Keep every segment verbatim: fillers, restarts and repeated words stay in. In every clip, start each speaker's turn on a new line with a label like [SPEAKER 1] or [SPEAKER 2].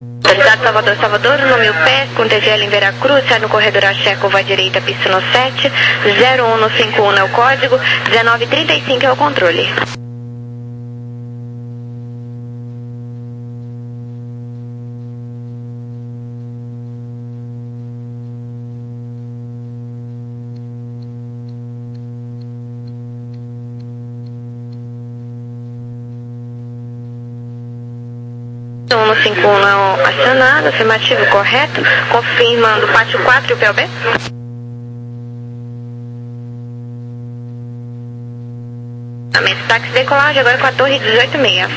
[SPEAKER 1] Autorizado Salvador, Salvador, no mil pés, com T G L em Veracruz, sai no corredor Axé, curva à direita, pista no sete, zero um no cinquenta e um é o código, dezenove trinta e cinco é o controle. um no cinquenta e um não acionado, afirmativo correto, confirmando pátio quatro e o P O B. Táxi decolagem agora com a torre dezoito e meia.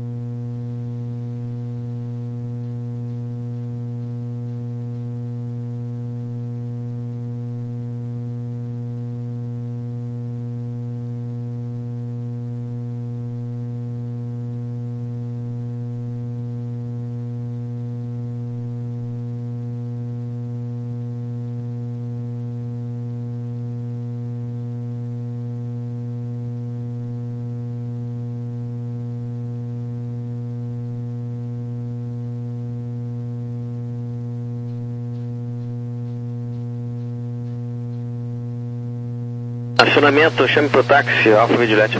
[SPEAKER 2] Acionamento, chame pro táxi, Alfa Vigilante.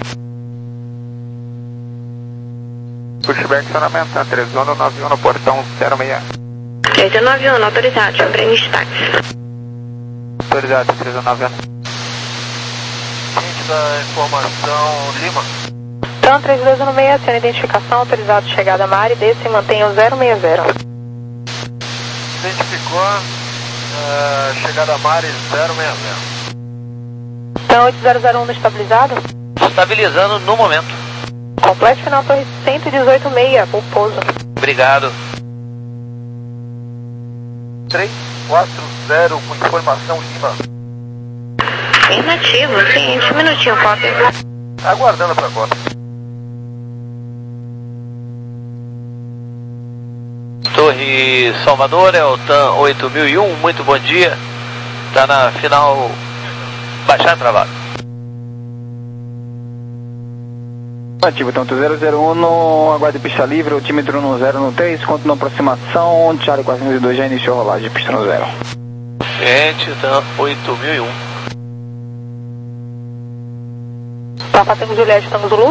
[SPEAKER 3] Pushback, acionamento, três zero nove um no portão zero seis.
[SPEAKER 1] três zero nove um, autorizado, chame pra início de táxi.
[SPEAKER 3] Autorizado, três zero nove um.
[SPEAKER 4] Gente da informação, Lima.
[SPEAKER 5] Então, três dois um seis, aciona identificação, autorizado, chegada a área, desce e mantenha o zero seis zero.
[SPEAKER 4] Identificou, uh, chegada a Mari zero seis zero.
[SPEAKER 5] Então, oito zero zero um no estabilizado?
[SPEAKER 6] Estabilizando no momento.
[SPEAKER 5] Complete final torre cento e dezoito seis, o pouso.
[SPEAKER 6] Obrigado.
[SPEAKER 4] três quatro zero com informação Lima.
[SPEAKER 1] Afirmativo, seguinte, um minutinho, cópia.
[SPEAKER 4] Aguardando para cópia.
[SPEAKER 6] Torre Salvador, é o T A M oito mil e um, muito bom dia. Está na final, baixar travado.
[SPEAKER 3] Ativo, tanto zero zero um no aguarde pista livre, altímetro no zero no três, conto na aproximação, Charlie quatrocentos e dois já iniciou a rolagem, pista no zero.
[SPEAKER 6] Gente, T A M oito mil e um.
[SPEAKER 5] Papa Tango Juliette, Tango Zulu.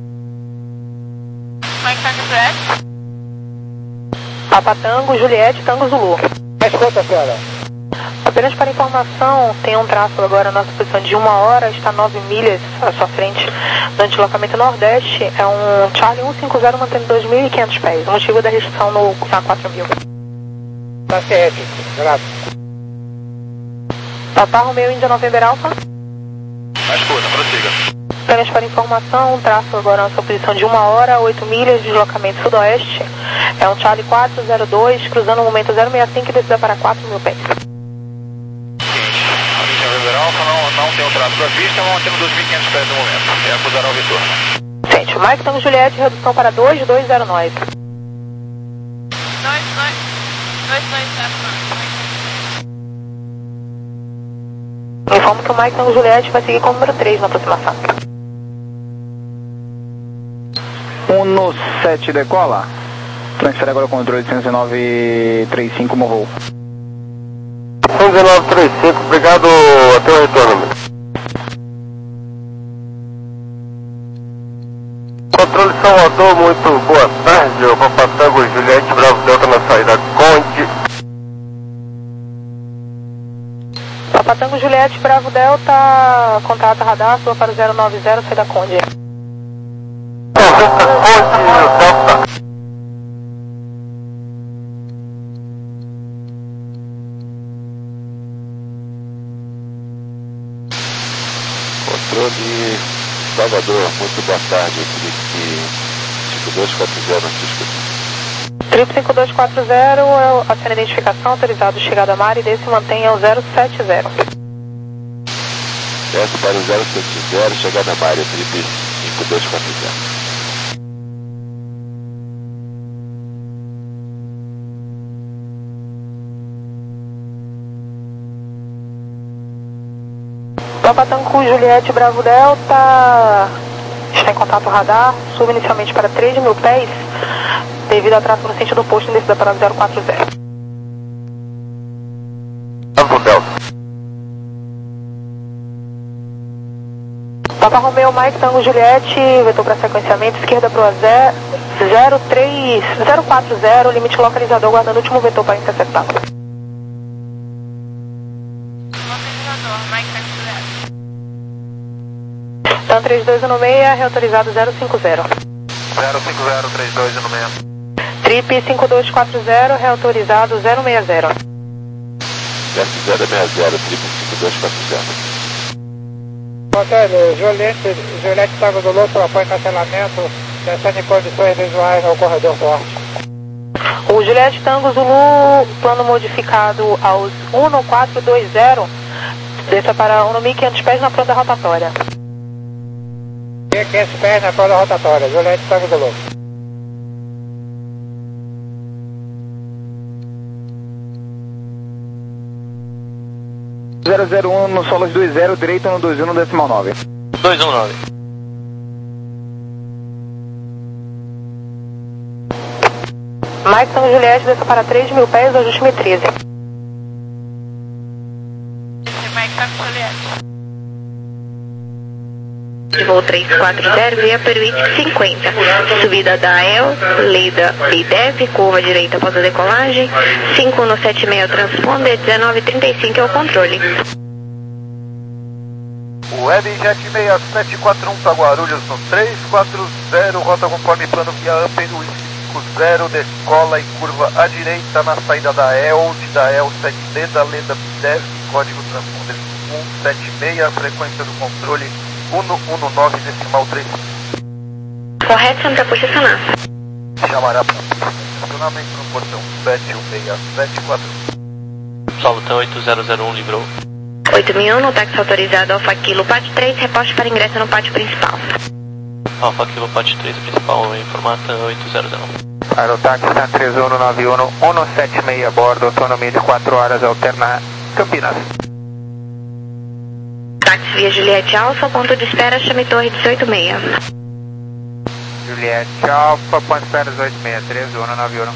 [SPEAKER 7] Mike Tango Juliette.
[SPEAKER 5] Papa Tango Juliette, Tango Zulu.
[SPEAKER 3] Mais quanto, senhora?
[SPEAKER 5] Apenas para informação, tem um tráfego agora na nossa posição de uma hora, está nove milhas à sua frente no deslocamento nordeste. É um Charlie cento e cinquenta mantendo dois mil e quinhentos pés. O motivo da restrição no na quatro mil.
[SPEAKER 3] Tá certo, Renato.
[SPEAKER 5] Papa Romeo Índia November Alpha.
[SPEAKER 4] Mais curta, prossiga.
[SPEAKER 5] Apenas para informação, um tráfego agora na sua posição de uma hora, oito milhas, deslocamento sudoeste. É um Charlie quatro zero dois, cruzando o momento zero seis cinco e descida para quatro mil pés.
[SPEAKER 4] Alfa não, não tem o tráfego à vista, mas temos dois mil e quinhentos pés no momento. É acusar ao retorno.
[SPEAKER 5] Gente, Mike Tango Juliette, redução para dois dois zero nove.
[SPEAKER 7] dois dois dois zero nove.
[SPEAKER 5] Informo que o Mike Tango Juliette vai seguir com o número três na aproximação.
[SPEAKER 3] um no sete decola. Transfere agora o controle de um nove três cinco, morrou.
[SPEAKER 4] um nove três cinco, obrigado, até o retorno. Controle Salvador, muito boa tarde, o Papa Tango Juliette Bravo Delta na saída Conde.
[SPEAKER 5] Papa Tango Juliette Bravo Delta, contato radar, sua para o zero nove zero, saída Conde.
[SPEAKER 4] Conde, Delta.
[SPEAKER 8] Controle Salvador, muito boa tarde, Felipe cinco dois quatro zero, Francisco.
[SPEAKER 5] Trip cinco dois quatro zero, aciona identificação, autorizado chegada a mar e desse mantenha o zero sete zero.
[SPEAKER 8] Desce para o zero sete zero, chegada a mar, Felipe cinco dois quatro zero.
[SPEAKER 5] Papa Tango Juliette Bravo Delta está em contato radar, suba inicialmente para três mil pés, devido a tráfego no sentido oposto em descida para zero quatro zero.
[SPEAKER 4] Bravo Delta.
[SPEAKER 5] Papa Romeo Mike Tango Juliette, vetor para sequenciamento, esquerda para o zero três zero quatro zero, limite localizador, guardando o último vetor para interceptar.
[SPEAKER 7] Localizador, Mike Tango Juliette.
[SPEAKER 5] Tan três dois um seis, reautorizado zero cinco zero.
[SPEAKER 4] zero cinco zero três dois um seis.
[SPEAKER 5] Trip cinco dois quatro zero, reautorizado zero seis zero.
[SPEAKER 8] Verso zero seis zero, trip cinco dois quatro zero.
[SPEAKER 3] Hotel, Juliette, Juliette Tango do Lou, propõe cancelamento, descendo em condições visuais ao corredor norte.
[SPEAKER 5] O Juliette Tango Zulu, plano modificado aos um quatro dois zero, desça para um mil e quinhentos pés na planta rotatória.
[SPEAKER 3] mil e quinhentos pés na planta rotatória, Juliette Tango do Lou. zero zero um no solos dois zero, direito no dois um no decimal nove.
[SPEAKER 6] dois um nove.
[SPEAKER 5] Mike Tango Juliette, desça para três mil pés, ajuste mil e treze.
[SPEAKER 7] Mike Tango Juliette.
[SPEAKER 1] De voo três quatro zero, via Peruític cinquenta. Subida da E L, Leda e D E V, curva direita após a decolagem. cinco um sete seis transponder, dezenove trinta e cinco é o controle.
[SPEAKER 4] Webjet seis sete quatro um para Guarulhos no três quatro zero, rota conforme plano via Peruític cinco zero, decola e curva à direita na saída da E L, da E L sete D, da Leda D E V, código transponder um sete seis, frequência do controle um um nove decimal três.
[SPEAKER 1] Correto, Santa Puxa Sonar.
[SPEAKER 4] Chamará para estacionamento no portão sete um seis sete quatro.
[SPEAKER 6] Solo Tan oito zero zero um livrou.
[SPEAKER 1] oito mil e um, no táxi autorizado Alfa Kilo Pat três, reposte para ingresso no pátio principal.
[SPEAKER 6] Alfa Kilo Pat três principal em formato oito zero zero um.
[SPEAKER 3] Aerotáxi Tan três um nove um, um sete seis a bordo, autonomia de quatro horas, alternar Campinas.
[SPEAKER 1] Táxi via Juliette Alfa, ponto de espera, chame Torre dezoito seis.
[SPEAKER 3] Juliette Alfa, ponto de espera dezoito seis, três um nove um.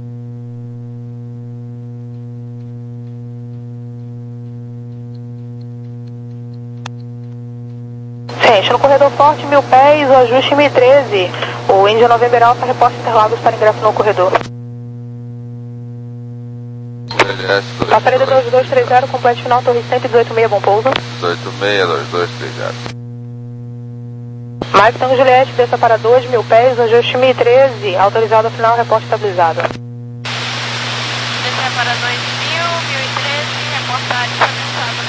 [SPEAKER 5] Gente, no corredor forte, mil pés, o ajuste mil e treze. O Índia November Alpha, reposta Interlagos para ingresso no corredor. Passaredo dois dois três zero, completo final, Torre cento e dezoito seis, bom pouso.
[SPEAKER 8] dezoito seis, dois dois três zero.
[SPEAKER 5] Mike Tango Juliette, desça para dois mil pés, ajuste mil e treze, autorizado ao final, reposta estabilizado.
[SPEAKER 7] Descer para dois mil, mil e treze, reportagem estabilizada,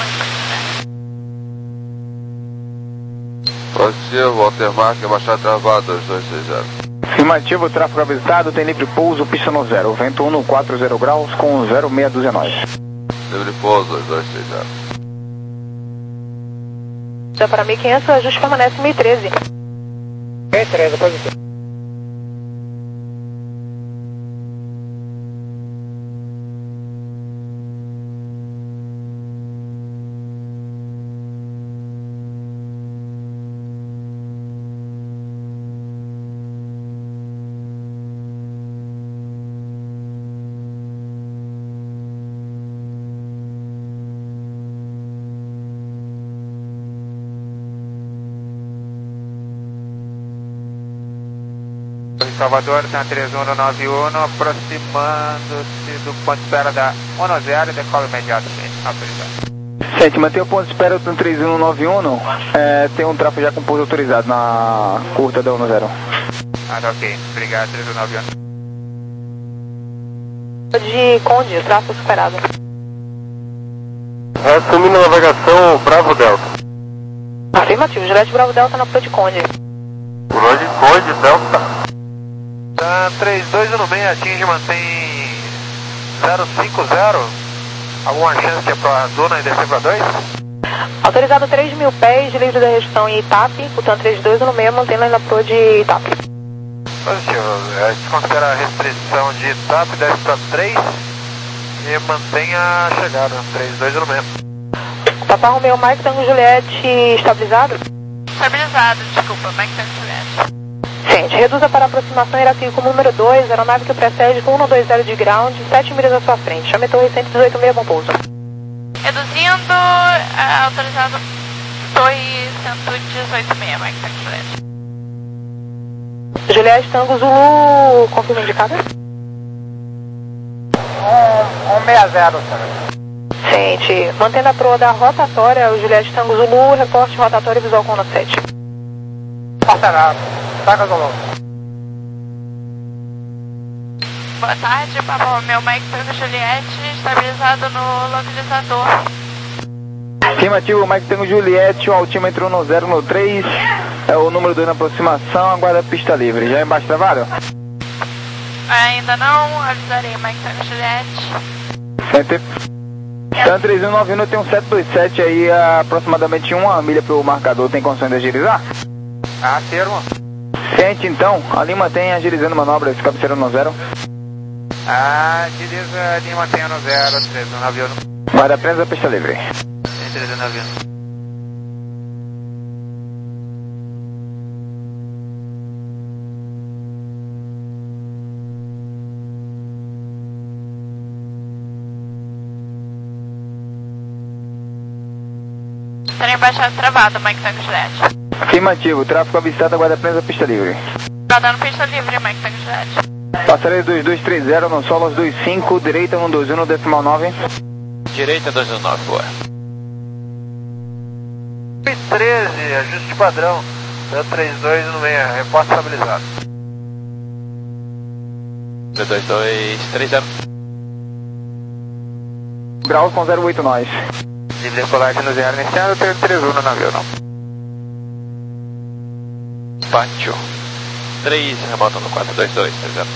[SPEAKER 8] Positivo, Waltermark, baixar travado, dois dois seis zero.
[SPEAKER 3] Afirmativo, tráfego avisado, tem livre pouso, pista no zero, vento um no quatro zero graus com zero seis doze nós.
[SPEAKER 8] Livre pouso, dois dois seis zero.
[SPEAKER 5] Desça para mil e quinhentos, o ajuste permanece mil e treze.
[SPEAKER 3] mil e treze, positivo. Salvador, Tan três um nove um, aproximando-se do ponto de espera da um zero e decola imediatamente. Autorizado. Gente, mantém o ponto de espera do Tan três um nove um, é, tem um tráfego já com pouso autorizado na curta da um zero. Ah, tá ok. Obrigado, três um nove um.
[SPEAKER 5] De Conde, tráfego superado.
[SPEAKER 4] Assumindo a navegação, Bravo Delta.
[SPEAKER 5] Afirmativo, Juliette Bravo Delta na Flor de Conde.
[SPEAKER 4] Flor de Conde, Delta. Tan três dois um seis, atinge e mantém zero cinco zero. Alguma chance de ir para a zona e descer para dois?
[SPEAKER 5] Autorizado três mil pés, livre da restrição em Itape. O Tan três dois um seis mantém lá na Flor de Itape.
[SPEAKER 4] Positivo, a gente considera a restrição de Itape, desce para três e mantém a chegada, três dois um seis.
[SPEAKER 5] Papa Romeo Mike Tango Juliette estabilizado?
[SPEAKER 7] Estabilizado, desculpa, Mike Tango Juliette.
[SPEAKER 5] Sente, reduza para aproximação Irapico número dois, aeronave que precede com cento e vinte de ground, sete milhas à sua frente. Chame torre cento e dezoito meia, bom pouso.
[SPEAKER 7] Reduzindo, uh, autorizado torre cento e dezoito meia, Mike Tango Juliette.
[SPEAKER 5] Juliette Tango Zulu, confirma indicado.
[SPEAKER 3] um seis zero, senhor.
[SPEAKER 5] Sente, mantendo a proa da rotatória, o Juliette Tango Zulu, reporte rotatório visual com sete.
[SPEAKER 3] Parcerado, Tango Zulu.
[SPEAKER 7] Boa tarde, Papa Romeo, Mike Tango Juliette, estabilizado no localizador.
[SPEAKER 3] Afirmativo, Mike Tango Juliette, o altímetro no zero no três, é o número dois na aproximação, aguarda a pista livre. Já embaixo trabalho?
[SPEAKER 7] Ainda não, avisarei, Mike Tango Juliette.
[SPEAKER 3] Sente. Então, três um nove um tem um sete dois sete aí, aproximadamente uma milha para o marcador, tem condições de agilizar?
[SPEAKER 4] Ah, termo.
[SPEAKER 3] Sente então, a Lima tem agilizando manobras, cabeceira no zero.
[SPEAKER 4] Ah, agiliza, Lima tem no zero, três um nove um.
[SPEAKER 3] Guarda apenas a pista livre.
[SPEAKER 4] três um nove um.
[SPEAKER 7] Terem baixado travado, Mike Tango Juliette.
[SPEAKER 3] Afirmativo, tráfego avistado, aguarda apenas a pista livre.
[SPEAKER 7] Tá dando pista livre, Mike Tango Juliette.
[SPEAKER 3] Passarei dois dois três zero no solo aos dois cinco, direita um dois um no decimal nove.
[SPEAKER 6] Direita dois um nove, boa.
[SPEAKER 4] treze, ajuste padrão. três dois no meia, reporte estabilizado.
[SPEAKER 6] dois dois três zero.
[SPEAKER 3] Graus com zero oito nós.
[SPEAKER 4] Livre decolagem no zero iniciado, três um no navio, não.
[SPEAKER 6] Pátio. três, remota no quatro dois dois três zero.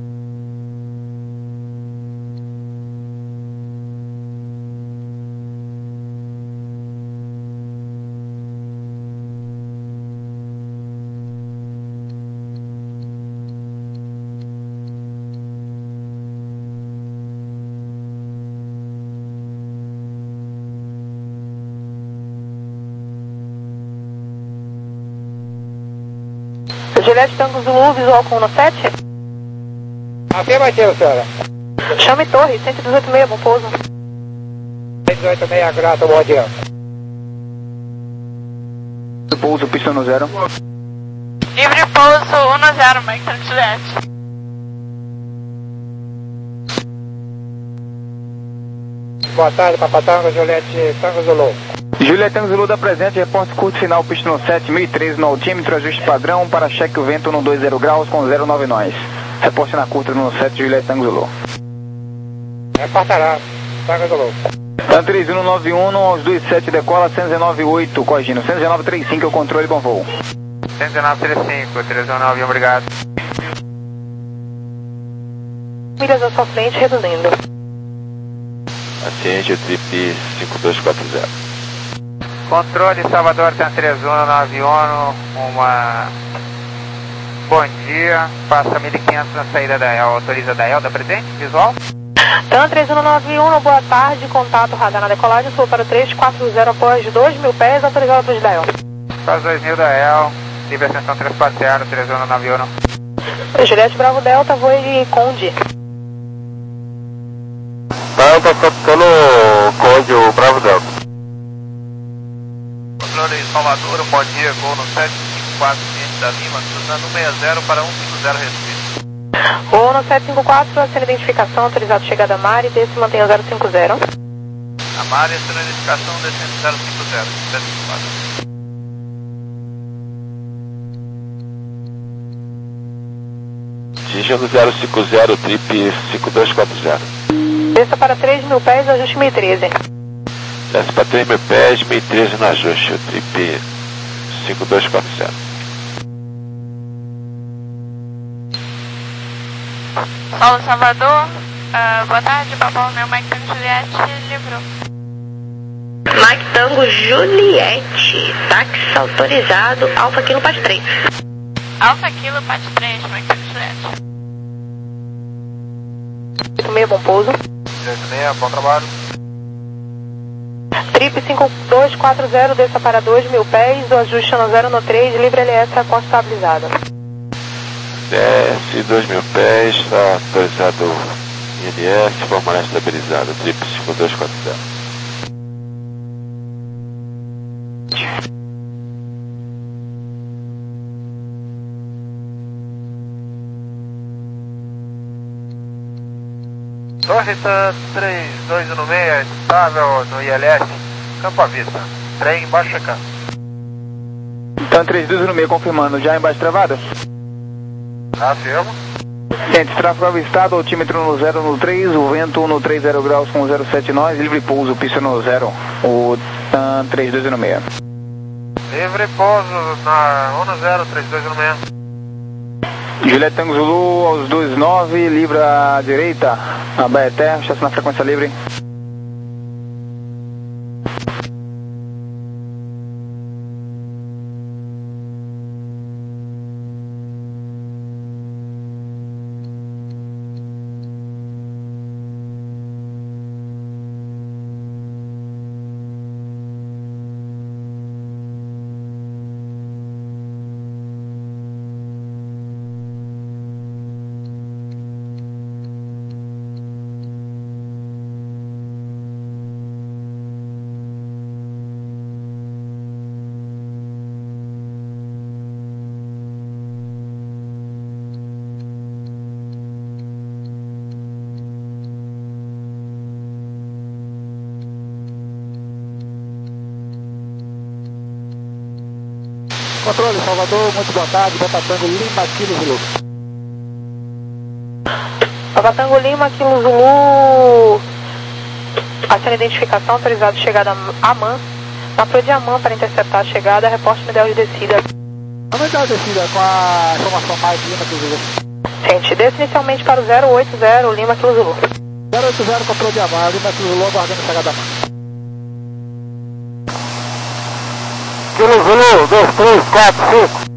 [SPEAKER 5] Juliette Tango Zulu, visual com sete.
[SPEAKER 3] Afirmativo, senhora.
[SPEAKER 5] Chame torre, cento e dezoito meia, bom pouso.
[SPEAKER 3] cento e dezoito meia, grato, bom dia. Pouso, pista no zero.
[SPEAKER 7] Livre pouso um no zero, Mike Tango Juliette.
[SPEAKER 3] Boa tarde, Papa Tango, Juliette Tango Zulu. Juliette Tango Zulu da presente, reporte curto final, pista no sete mil e treze no altímetro, ajuste padrão, para cheque o vento no dois zero graus com zero nove nós. Reporte na curta no sete, Juliette Tango Zulu. Reportará, Tango Zulu. Tá três um nove um, aos dois sete decola, cento e dezenove oito, corrigindo, cento e dezenove trinta e cinco é o controle, bom voo.
[SPEAKER 4] cento e dezenove trinta e cinco, três um nove um, obrigado.
[SPEAKER 5] Milhas à sua frente, reduzindo.
[SPEAKER 8] Aciente, trip cinco dois quatro zero.
[SPEAKER 4] Controle Salvador, tem três um nove um, uma... Bom dia, passa mil e quinhentos na saída da E L, autoriza da E L, da presente, visual?
[SPEAKER 5] TAM três um nove um, boa tarde, contato radar na decolagem, sul para três quatro zero após dois mil pés, autorizado para da E L.
[SPEAKER 4] Faz dois mil da E L, livre ascensão três quatro zero, três um nove um.
[SPEAKER 5] Juliette Bravo Delta, voo de Conde.
[SPEAKER 8] Não, tá tocando Conde, o Bravo Delta.
[SPEAKER 4] Controle Salvador, bom dia, voo no sete cinco quatro, cliente da Lima, cruzando sessenta para cento e cinquenta respeito.
[SPEAKER 5] Voo no sete cinco quatro, acena identificação, autorizado chegada a Mari, desse mantenha zero cinco zero.
[SPEAKER 4] A Mari, acena identificação, descendo zero cinco zero, sete cinco quatro.
[SPEAKER 8] Dirigindo zero cinco zero, trip cinco dois quatro zero.
[SPEAKER 5] Desça para três mil pés, ajuste mil e treze.
[SPEAKER 8] Desce para três mil pés, mil e treze no ajuste, o trip cinco dois quatro zero.
[SPEAKER 7] Solo Salvador, uh, boa tarde, Papa Romeo, Mike Tango Juliette, livrou.
[SPEAKER 1] Mike Tango Juliette, táxi autorizado, Alfa Kilo Pat três.
[SPEAKER 7] Alfa Kilo Pat três, Mike Tango Juliette.
[SPEAKER 5] Meio bom pouso.
[SPEAKER 4] meia, bom trabalho.
[SPEAKER 5] Trip cinco dois quatro zero, desça para dois mil pés, o ajuste no zero no três, livre L S, aposta estabilizada.
[SPEAKER 8] Desce dois mil pés, está autorizado I N S, formulário estabilizado, trip cinco dois quatro zero.
[SPEAKER 4] Torre tá três dois um seis, estável no I L S, campo à vista, trem embaixo checando.
[SPEAKER 3] Então três dois um seis confirmando, já embaixo travado?
[SPEAKER 4] Afirmo.
[SPEAKER 3] Ciente, tráfego avistado, altímetro no zero no três, o vento no trinta graus com zero sete nós, livre pouso, pista no zero, o TAM três dois um seis.
[SPEAKER 4] Livre pouso na um zero três dois um seis.
[SPEAKER 3] Juliette Tango Zulu aos dois nove, livra à direita, Abaeté, chassi na frequência livre.
[SPEAKER 9] Controle, Salvador, muito boa tarde, Papa Tango Lima, Kilo Zulu.
[SPEAKER 5] Papa Tango Lima, Kilo Zulu, ação de identificação, autorizado de chegada a AMAN, na Pro de AMAN para interceptar a chegada, reporte medal de descida.
[SPEAKER 9] Medal de descida com a informação mais Lima, Kilo Zulu.
[SPEAKER 5] Gente, desce inicialmente para o zero oito zero, Lima, Kilo Zulu.
[SPEAKER 9] zero oito zero com a Pro de AMAN, Lima, Kilo Zulu, aguardando a chegada a AMAN. Kilo Zulu, dois três quatro cinco.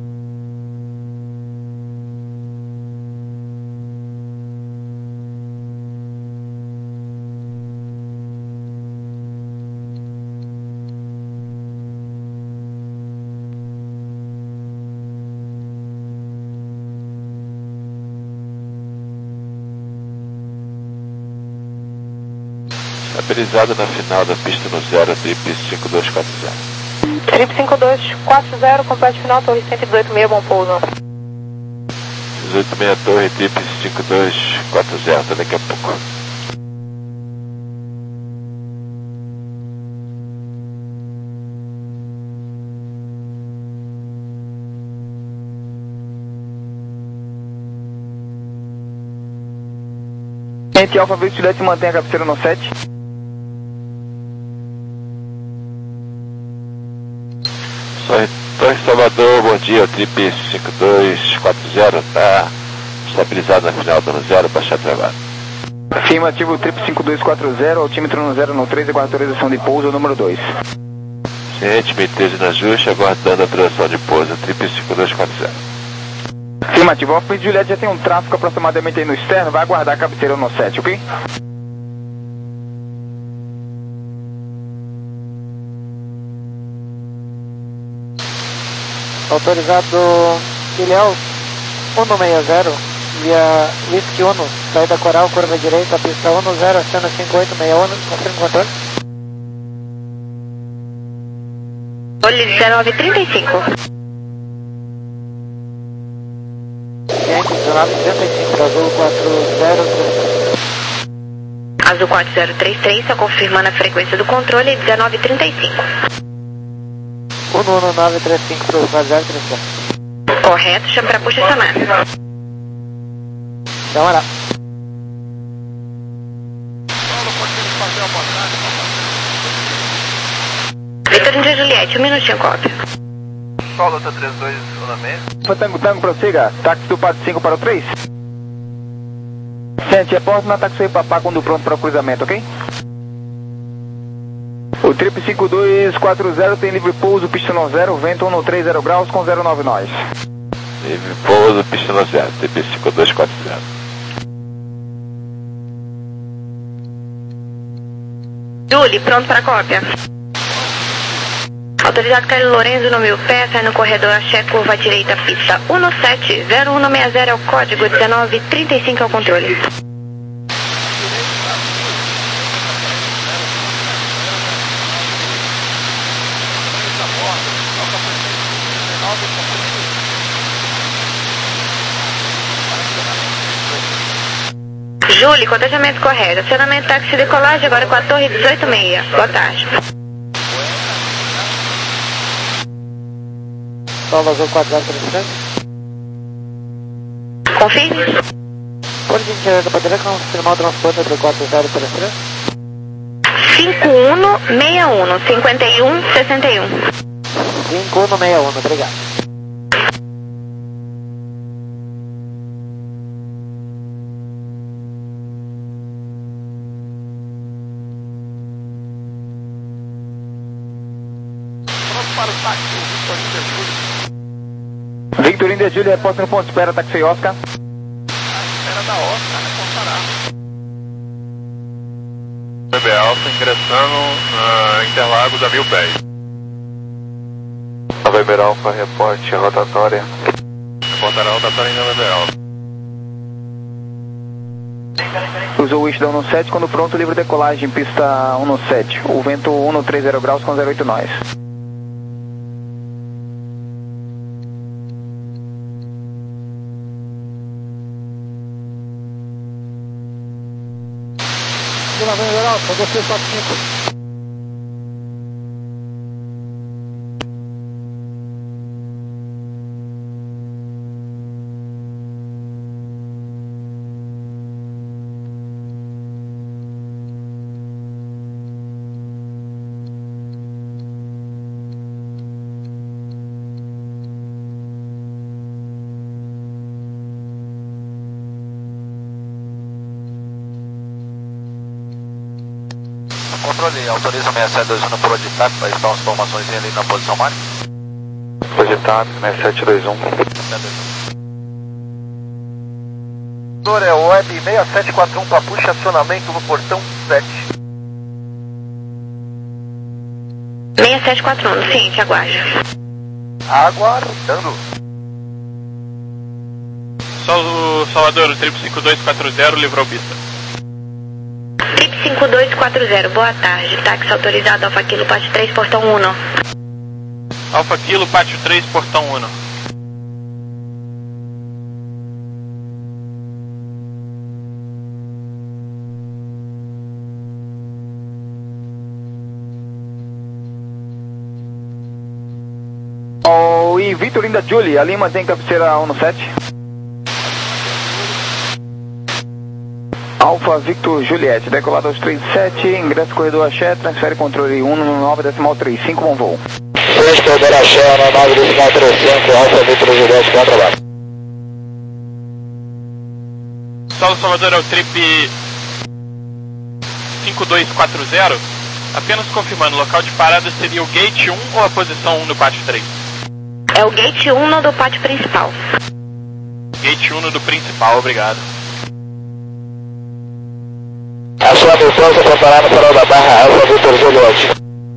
[SPEAKER 8] Estabilizado na final da pista no zero, trip cinco dois quatro zero.
[SPEAKER 5] Trip cinco dois quatro zero, complete final, torre cento e dezoito seis, bom pouso.
[SPEAKER 8] dezoito seis torre, trip cinco dois quatro zero, até daqui a pouco.
[SPEAKER 3] Ciente, Alfa Victor Juliette, mantém a cabeceira no sete.
[SPEAKER 8] Torre Salvador, bom dia, trip cinco dois quatro zero, tá estabilizado na final, dando zero, baixar travado.
[SPEAKER 3] Afirmativo, trip cinco dois quatro zero, altímetro no zero no três, aguarda autorização de pouso, número dois.
[SPEAKER 8] Ciente, meio treze na ajuste, aguardando a autorização de pouso, trip cinco dois quatro zero.
[SPEAKER 3] Afirmativo, Alfa Victor Juliette já tem um tráfego aproximadamente aí no externo, vai aguardar a cabeceira no sete, ok?
[SPEAKER 9] Autorizado Ilhéus um seis zero, via Whisky um, saída Coral, curva direita, pista um zero, acena cinco oito seis um, confirma o controle.
[SPEAKER 1] Olhe dezenove trinta e cinco.
[SPEAKER 9] Ciente, dezenove trinta e cinco, azul quatro zero três três.
[SPEAKER 1] Azul quatro zero três três, só confirmando a frequência do controle, dezenove trinta e cinco.
[SPEAKER 9] um um nove três cinco para o quatro zero três três.
[SPEAKER 1] Correto, chama para puxa chamar.
[SPEAKER 9] Então, lá.
[SPEAKER 1] Vitor India Juliette, um minutinho, cópia.
[SPEAKER 4] Solo tá três dois na mesa.
[SPEAKER 3] Tango, tango, prossiga. Táxi do Pato cinco para o três. Ciente, reporte na táxi Papá quando pronto para o cruzamento, ok? O trip cinco dois quatro zero tem livre pouso, pista no zero, vento um no três zero graus com zero nove nós.
[SPEAKER 8] Livre pouso, pista no zero, trip cinco dois quatro zero.
[SPEAKER 1] Julie, pronto para cópia. Autorizado Carlos Lourenço no mil pé, sai no corredor Axé, curva direita, pista um sete zero um seis zero é o código, dezenove trinta e cinco é o controle. Júlio, contejamento correto. Acionamento táxi de decolagem agora com a torre dezoito meia. Boa tarde.
[SPEAKER 9] Salva Azul quatro zero três três.
[SPEAKER 1] Confirme.
[SPEAKER 9] Por gentileza, poderia confirmar o transporte do quatro zero três três?
[SPEAKER 1] cinco um seis um, cinquenta e um sessenta e um.
[SPEAKER 9] cinco um seis um, obrigado.
[SPEAKER 3] Victor India Julia, reposta no ponto de espera, táxi Oscar.
[SPEAKER 4] Espera da Oscar, né? Comparar.
[SPEAKER 8] B B Alfa ingressando na Interlagos a mil pés. A B B Alfa, reporte rotatória. Reportará a rotatória ainda B B Alfa.
[SPEAKER 3] Usou o wish da um sete, quando pronto, livre decolagem, pista um sete. O vento cento e trinta graus com zero oito nós.
[SPEAKER 9] Vila General, você quatro cinco.
[SPEAKER 4] Controle, autoriza sessenta e sete dois um no polo de TAP para estar as informações ali na posição máxima.
[SPEAKER 8] Polo de TAP, sessenta e sete dois um.
[SPEAKER 4] Doutor, é o Web seis sete quatro um para puxa acionamento no portão sete.
[SPEAKER 1] seis sete quatro um, sim, te aguardo.
[SPEAKER 4] Aguardando.
[SPEAKER 6] Solo Salvador, o trip cinco dois quatro zero livrou pista.
[SPEAKER 1] Trip cinco dois quatro zero, boa tarde. Táxi autorizado, Alfa Kilo, Pátio três, portão um.
[SPEAKER 6] Alfa Kilo, Pátio três, portão um.
[SPEAKER 3] Oh, e Victor India Julia, ali mantém cabeceira um sete. Alfa Victor Juliette, decolado aos trinta e sete, ingresso corredor Axé, transfere controle um no nove decimal trinta e cinco, bom voo.
[SPEAKER 10] seis corredor Axé, no nove decimal trinta e cinco, Alfa Victor Juliette, com trabalho.
[SPEAKER 6] Solo Salvador é o trip cinco dois quatro zero, apenas confirmando, o local de parada seria o gate um ou a posição um do pátio três?
[SPEAKER 1] É o gate um no do pátio principal.
[SPEAKER 6] Gate um no do principal, obrigado.
[SPEAKER 10] A sua missão se preparar no farol da Barra, Alfa Victor Juliette.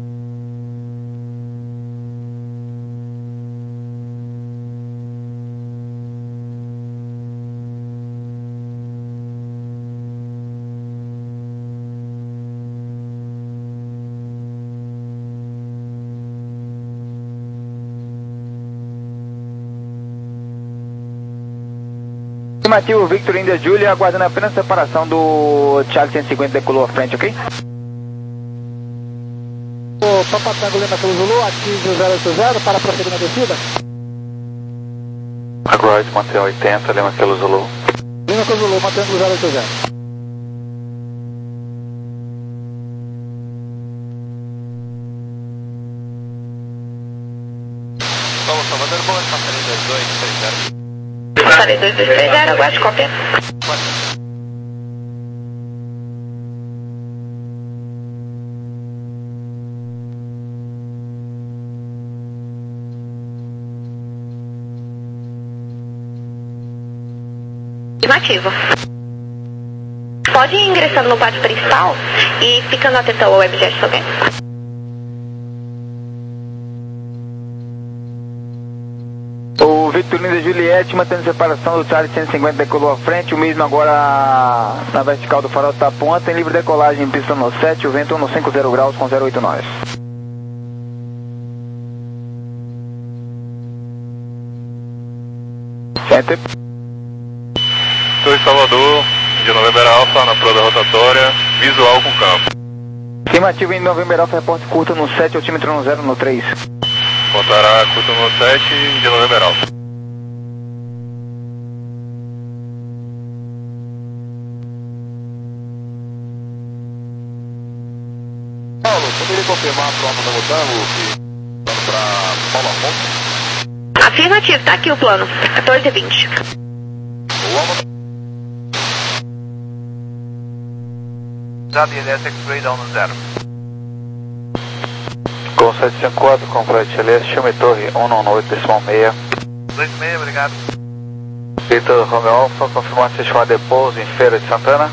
[SPEAKER 3] Afirmativo, Victor India Julia, aguardando apenas a separação do Charlie cento e cinquenta, decolou à frente, ok?
[SPEAKER 9] O Papa Tango Lima pelo Zulu, atinge o zero oito zero para prosseguir na descida.
[SPEAKER 8] Aguarde, mantém oitenta, Lima pelo Zulu.
[SPEAKER 9] Lima pelo Zulu, mantendo o zero oito zero.
[SPEAKER 4] Vamos, Salvador, vamos passar em dois dois três zero.
[SPEAKER 1] Passarei dois dois três zero, aguarde cópia. Afirmativo. Pode ir ingressando no pátio principal e ficando atento ao webjet também.
[SPEAKER 3] Victor India Juliette, mantendo separação do Charlie cento e cinquenta, decolou à frente, o mesmo agora na vertical do farol da ponta, em livre decolagem, pista no sete, o vento no cinquenta graus com zero oito nós. Center.
[SPEAKER 11] Estou em Salvador, de November Alpha, na proa da rotatória, visual com campo.
[SPEAKER 3] Afirmativo em November Alpha, reporte curto no sete, altímetro no zero no três.
[SPEAKER 11] Contará curto no sete, de November Alpha.
[SPEAKER 8] Paulo, poderia confirmar a prova da Mutango, que está para Paulo Afonso?
[SPEAKER 1] Afirmativo, tá aqui o plano, quatorze e vinte.
[SPEAKER 4] Já D L S X-Ray down no zero.
[SPEAKER 12] Com sete cinco quatro, complete L S, chame torre um nove oito, decimal seis.
[SPEAKER 4] dois seis, obrigado.
[SPEAKER 12] Vitor Romeo Alpha, confirmar se chama de pouso em Feira de Santana.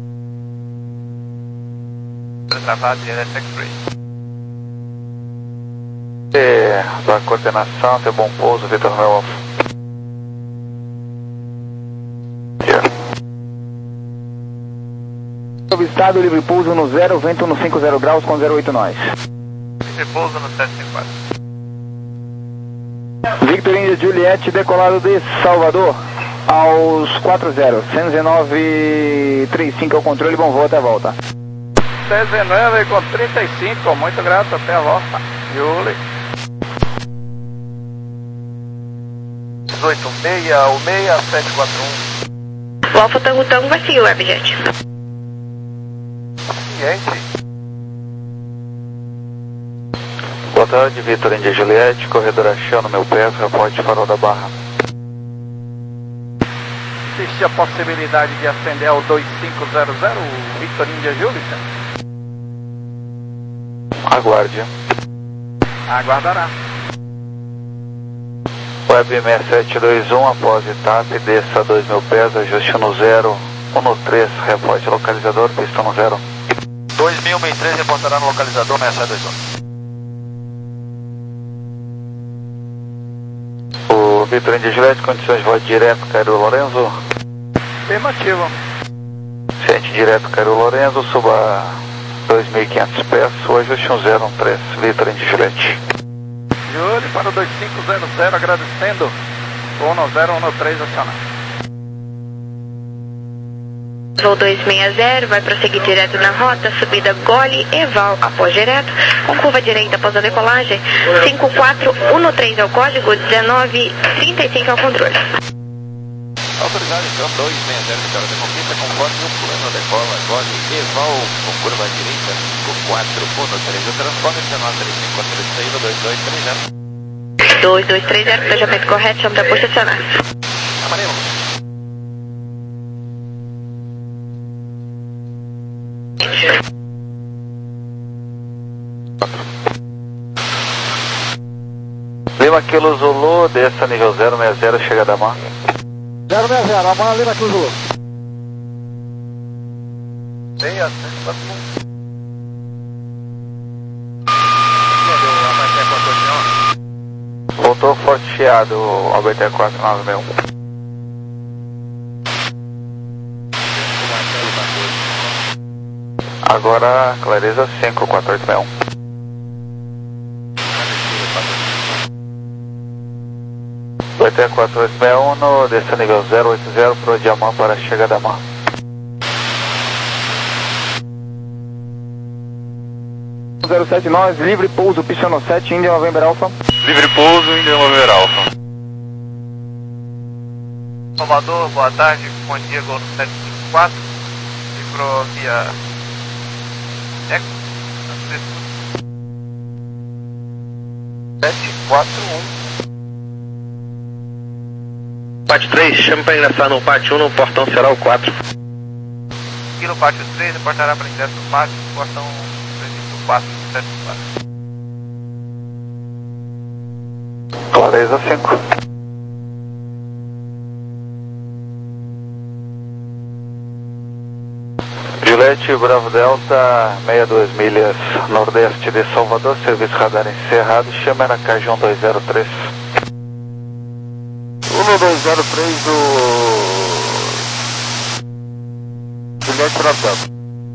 [SPEAKER 4] Travado D L S X-Ray.
[SPEAKER 12] E da coordenação, ter bom pouso, Vitor Romeo Alpha.
[SPEAKER 3] Avistado, livre pouso no zero, vento no cinquenta graus com zero oito nós.
[SPEAKER 4] Livre pouso no sete cinco quatro.
[SPEAKER 3] Victor India Juliette, decolado de Salvador, aos quatro zero, cento e dezenove, trinta e cinco ao controle, bom voo, até a volta.
[SPEAKER 13] dezenove com trinta e cinco, muito grato, até a volta. Yuli.
[SPEAKER 4] dezoito seis, o seis sete quatro um.
[SPEAKER 1] O Alfa Tango Tango vai seguir o Webjet.
[SPEAKER 4] Ciente.
[SPEAKER 12] Boa tarde, Vitor India Juliette, corredor Axel no meu pé, reporte farol da Barra.
[SPEAKER 13] Existe a possibilidade de acender ao dois cinco zero zero, Victor India Juliette?
[SPEAKER 12] Aguarde.
[SPEAKER 13] Aguardará.
[SPEAKER 12] Web seis sete dois um, após etapa, desça a dois mil pés, ajuste no zero, um no três, reporte localizador, pista no zero.
[SPEAKER 4] dois mil e três reportará no localizador seis sete dois um.
[SPEAKER 12] O Vitor India Juliette, condições de voz direto, Cairo Lorenzo.
[SPEAKER 13] Afirmativo.
[SPEAKER 12] Ciente direto, Cairo Lorenzo, suba dois mil e quinhentos pés, o ajuste um zero um três, Vitor India Juliette.
[SPEAKER 13] Júlio para o dois cinco zero zero, agradecendo. um zero um três acionado.
[SPEAKER 1] Voo dois seis zero, vai prosseguir direto na rota, subida Gole, Eval, após direto, com curva direita após a decolagem, cinco quatro um três é o código, dezenove trinta e cinco é o controle.
[SPEAKER 14] Autorizado então, dois seis zero, vitória da conquista, com código, plano decola, Gole, Eval, com curva direita, cinco quatro um três, o transponder, dezenove trinta e cinco, três seis, dois dois três zero.
[SPEAKER 1] dois dois três zero, planejamento correto, chama da posicionar.
[SPEAKER 14] Amarelo.
[SPEAKER 12] Lima Kilo Zulu, desça nível zero seis zero, chega da mão.
[SPEAKER 9] zero seis zero, a mão Lima Kilo Zulu.
[SPEAKER 4] seis sete quatro um.
[SPEAKER 12] Voltou forte chiado, o Alberto quatro nove seis um. Agora, clareza cinco quatro oito seis um. Alberto quatro oito seis um, no desça nível zero oito zero, pro Diamant para a chegada da mão.
[SPEAKER 3] zero sete nós, livre pouso, pista no sete, India November Alpha.
[SPEAKER 11] Livre pouso, India November Alpha.
[SPEAKER 4] Salvador, boa tarde, bom dia, Gol sete cinco quatro, microvia Eco, sete quatro um.
[SPEAKER 2] Pátio três, chame para ingressar no pátio um, no portão será o quatro.
[SPEAKER 4] Aqui no pátio três, reportará para ingresso no pátio, portão quatro sete quatro.
[SPEAKER 12] Clareza cinco. Juliette, Bravo Delta, sessenta e duas milhas nordeste de Salvador, serviço radar encerrado, chama na K um dois zero três. dois zero três do... Juliette Rotterdam.